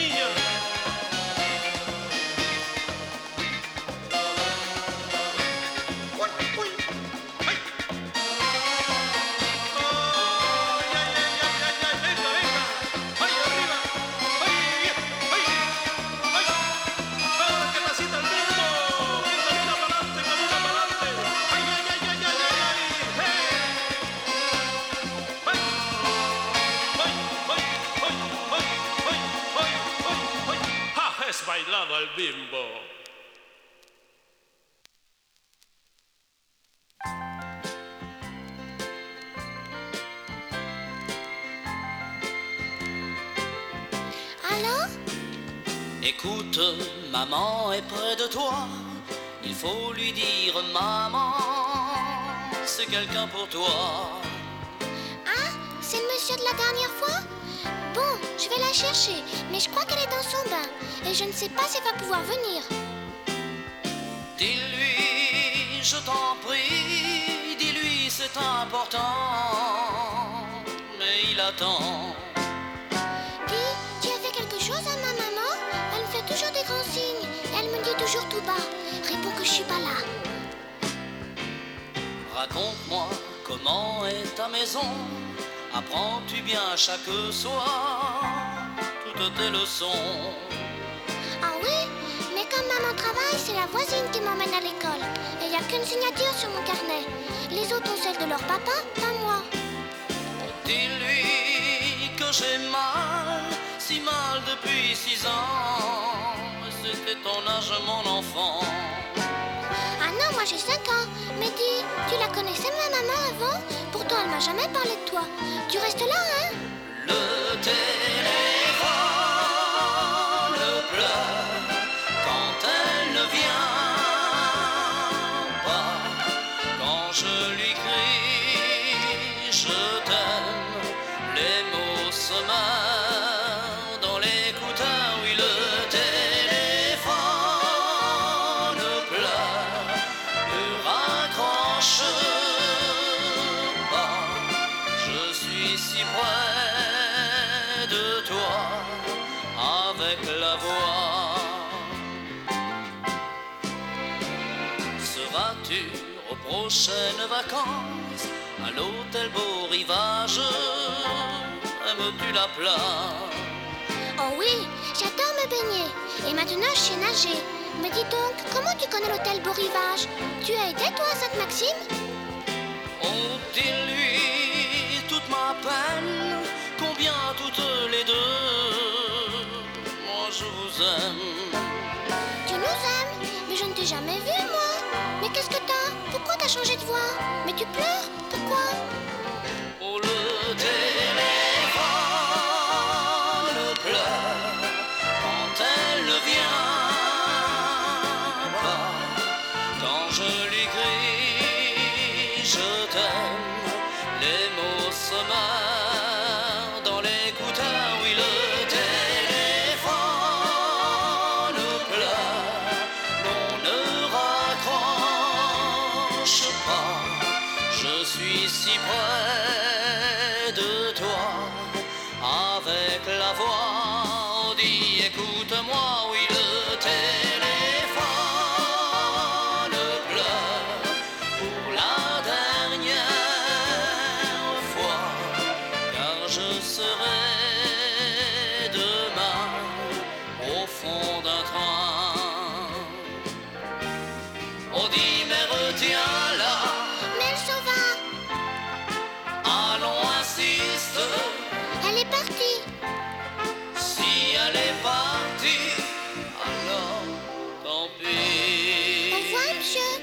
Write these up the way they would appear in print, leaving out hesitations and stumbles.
niña. Bailado al bimbo. Alors? Écoute, maman est près de toi. Il faut lui dire, maman, c'est quelqu'un pour toi. Ah, c'est le monsieur de la dernière fois? Bon, je vais la chercher, mais je crois qu'elle est dans son bain. Et je ne sais pas si elle va pouvoir venir. Dis-lui, je t'en prie, dis-lui c'est important. Mais il attend. Dis, tu as fait quelque chose à ma maman? Elle me fait toujours des grands signes. Et elle me dit toujours tout bas. Réponds que je suis pas là. Raconte-moi comment est ta maison. Apprends-tu bien chaque soir toutes tes leçons? Ah oui? Mais comme maman travaille, c'est la voisine qui m'emmène à l'école. Et il n'y a qu'une signature sur mon carnet. Les autres ont celle de leur papa, pas moi. Dis-lui que j'ai mal, si mal depuis 6 ans. C'était ton âge, mon enfant. Ah non, moi j'ai 5 ans. Mais dis, tu la connaissais ma maman avant? Pourtant elle m'a jamais parlé de toi. Tu restes là, hein? Le téléphone pleure quand elle ne vient pas. Quand je lui crie je t'aime, les mots se meurent dans l'écouteur. Oui, le téléphone pleure, ne raccroche pas. Je suis si près de toi avec la voix. Seras-tu aux prochaines vacances à l'hôtel Beau Rivage? Aimes-tu la plage? Oh oui, j'adore me baigner. Et maintenant je sais nager. Me dis donc, comment tu connais l'hôtel Beau Rivage? Tu as été toi à Sainte-Maxime? Oh, dis-lui toute ma peine, combien toutes les deux, moi je vous aime. Tu nous aimes, mais je ne t'ai jamais vu moi. Mais qu'est-ce que t'as? Pourquoi t'as changé de voix? Mais tu pleures? Pourquoi? Oh, le téléphone pleure quand elle ne vient pas. Quand je lui crie je t'aime, les mots se meurent dans l'écouteur. Oui, le téléphone pleure, l'on ne raccroche pas. Je suis si près de toi avec la voix. On dit écoute-moi, oui, le téléphone pleure pour la dernière fois, car je serai demain au fond d'un train. On dit mais retiens-la, Mais elle s'en va. allons insiste. Elle est partie. Si elle est partie, alors tant Au pis. revoir, monsieur.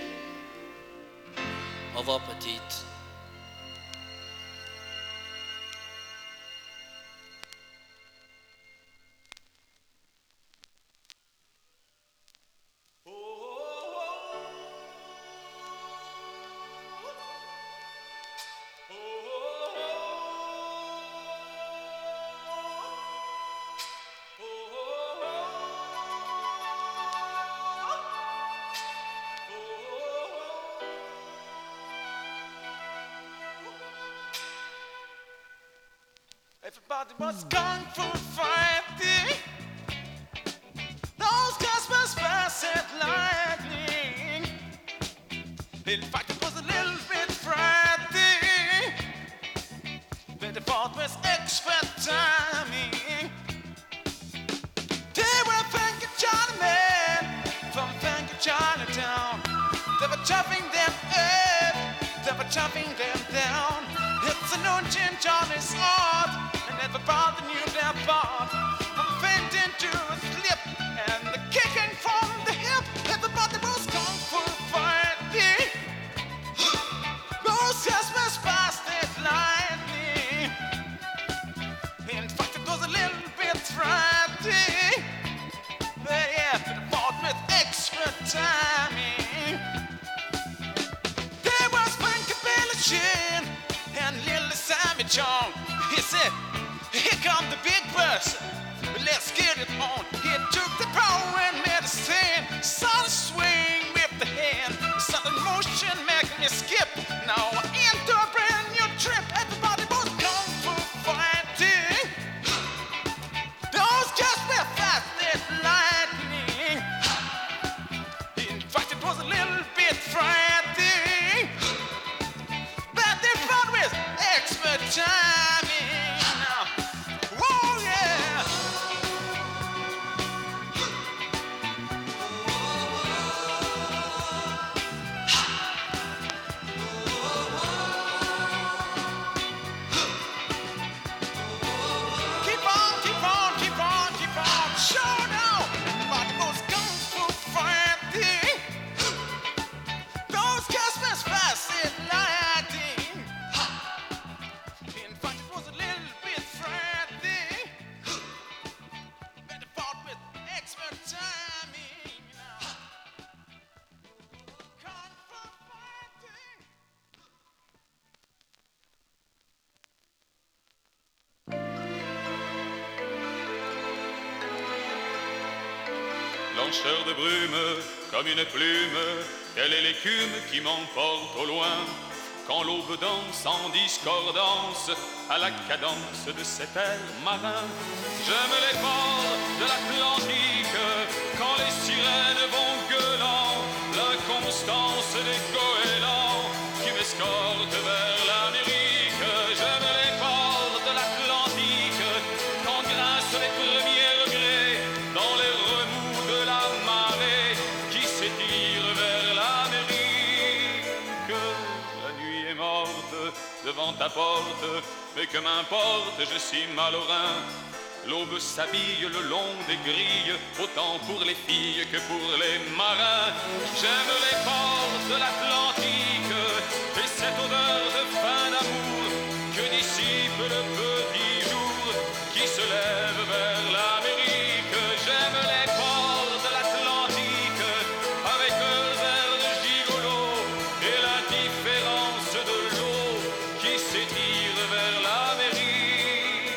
Au revoir, petite. Everybody was kung fu fighting. In fact, it was a little bit Friday, but the fault was extra timing. They were thanking Johnny Man from thanking Chinatown. They were chopping them up, they were chopping them down. It's a new Jim Johnny's heart, and everybody knew their part. From fainting to a slip, and the kicking from the hip. Everybody was kung fu fighting. Those guys was fast as lightning. In fact, it was a little bit Friday, but yeah, but it fought with extra timing. There was Frankie Billy Jean and Lily Sammy Chong. He said, here come the big bus, let's get it on. He took the power and medicine, saw the swing with the hand, saw the motion make me skip. Now into a brand new trip, everybody was kung fu fighting. Those guys were fast as lightning. In fact, it was a little bit Friday, but they fought with expert timing. Now, whoa, yeah. Keep on, keep on, keep on, keep on. Show now. Everybody was kung fu fighting. Those guys was fast as lightning. In fact, it was a little bit Friday, but they fought with expert timing. Now, kung fu fighting. Blancheur de brume, comme une plume, telle est l'écume qui m'emporte au loin. Quand l'aube danse en discordance à la cadence de cet air marin. J'aime les ports de l'Atlantique, quand les sirènes vont gueulant, l'inconstance des goélands qui m'escortent vers l'Amérique. J'aime les ports de l'Atlantique, quand grincent les premiers regrets dans les remous de la marée qui s'étire vers l'Amérique. La nuit est morte devant ta porte, mais que m'importe, je suis malheureux. L'aube s'habille le long des grilles, autant pour les filles que pour les marins. J'aime les ports de l'Atlantique et cette odeur de fin d'amour que dissipe le petit jour qui se lève vers l'Amérique. J'aime les ports de l'Atlantique avec leurs airs de gigolo et l'indifférence de l'eau qui s'étire vers l'Amérique.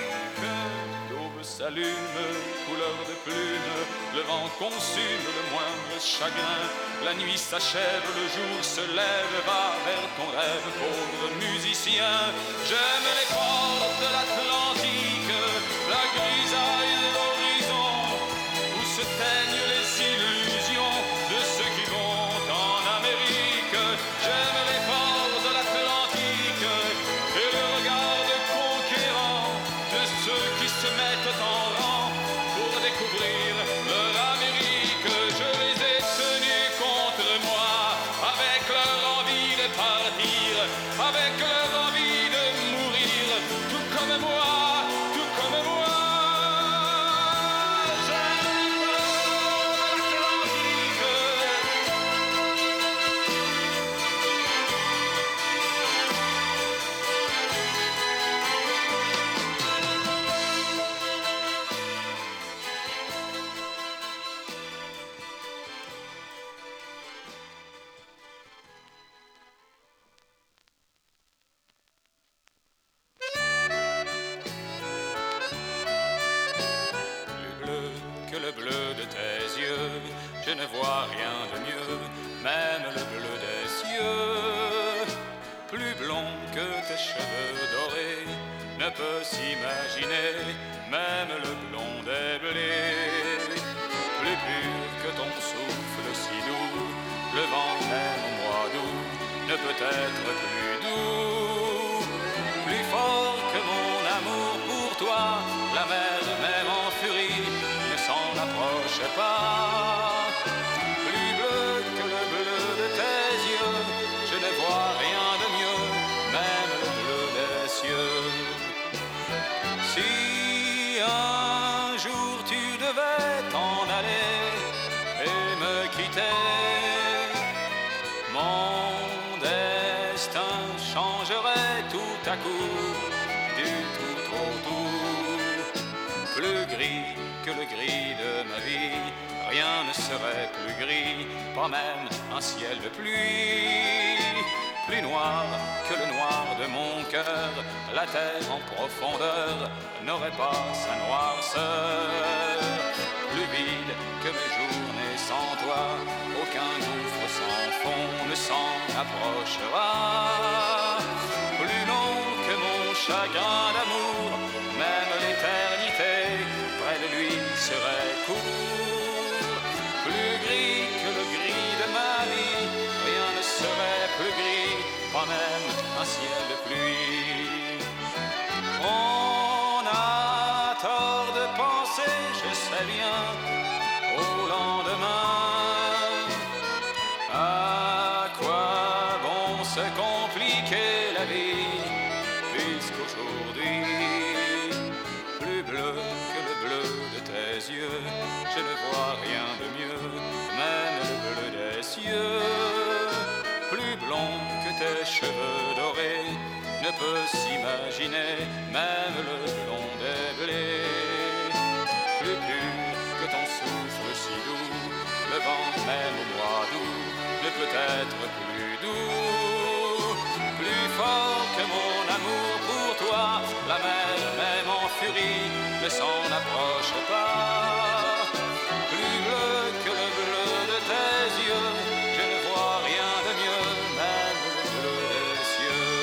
L'aube s'allume, couleur de plume, le vent consume le moindre chagrin. La nuit s'achève, le jour se lève, va vers ton rêve, pauvre musicien. J'aime les ports de l'Atlantique, la grisaille de l'horizon, où se teignent les illusions de ceux qui vont en Amérique. J'aime les ports de l'Atlantique et le regard de conquérant de ceux qui se mettent en rang pour découvrir leur Amérique. Je les ai tenus contre moi avec leur envie de partir, avec leur envie de mourir, tout comme moi, tout comme moi. J'aime l'Atlantique. Plus bleu que le bleu de tes yeux, je ne vois rien de mieux, même le bleu des cieux. Plus blond que tes cheveux dorés, ne peut s'imaginer, même le blond des blés. Plus pur que ton souffle si doux, le vent même au mois d'août, approche pas. Plus bleu que le bleu de tes yeux, je ne vois rien de mieux, même le bleu des cieux. Si un jour tu devais t'en aller et me quitter, mon destin changerait tout à coup, du tout au tout. Plus gris que le gris de ma vie, rien ne serait plus gris, pas même un ciel de pluie. Plus noir que le noir de mon cœur, la terre en profondeur n'aurait pas sa noirceur. Plus vide que mes journées sans toi, aucun gouffre sans fond ne s'en approchera. Plus long que mon chagrin d'amour, même l'éternité près de lui serait court. Plus gris que le gris de ma vie, rien ne serait plus gris, pas même un ciel de pluie. On a tort de penser, je sais bien, au lendemain. À quoi bon se compliquer la vie, puisqu'aujourd'hui, plus bleu que le bleu de tes yeux, je ne vois rien de mieux, même le bleu des cieux. Plus blond que tes cheveux dorés, ne peut s'imaginer, même le blond des blés. Plus pur que ton souffle si doux, le vent même au mois d'août ne peut être plus doux. Plus fort que mon amour pour toi, la mer même en furie ne s'en approche pas. Plus bleu que le bleu de tes yeux, je ne vois rien de mieux, même le bleu des cieux.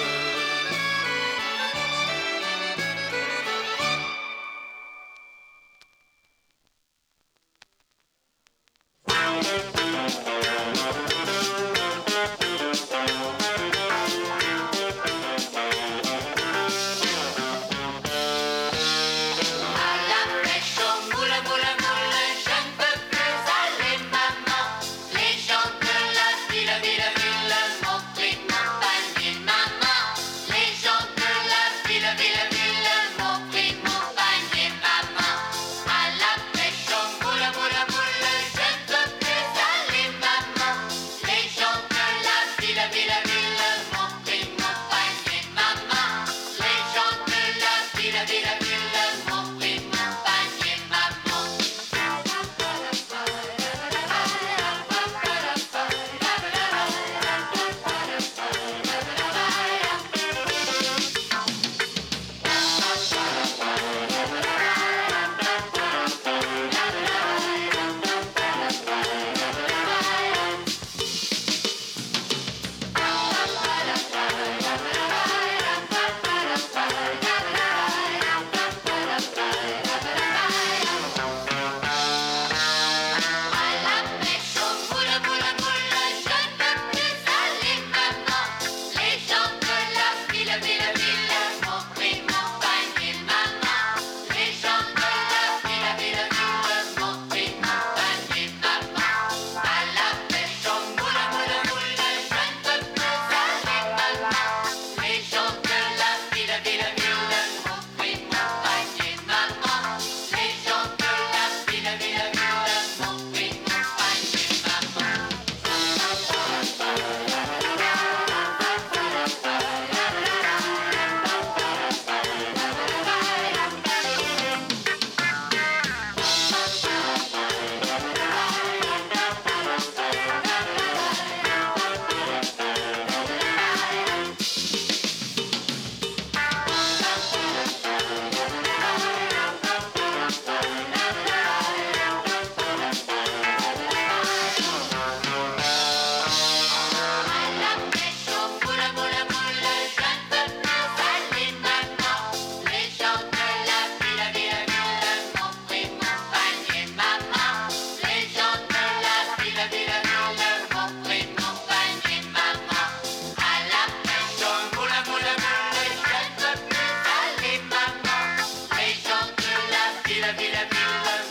la ville,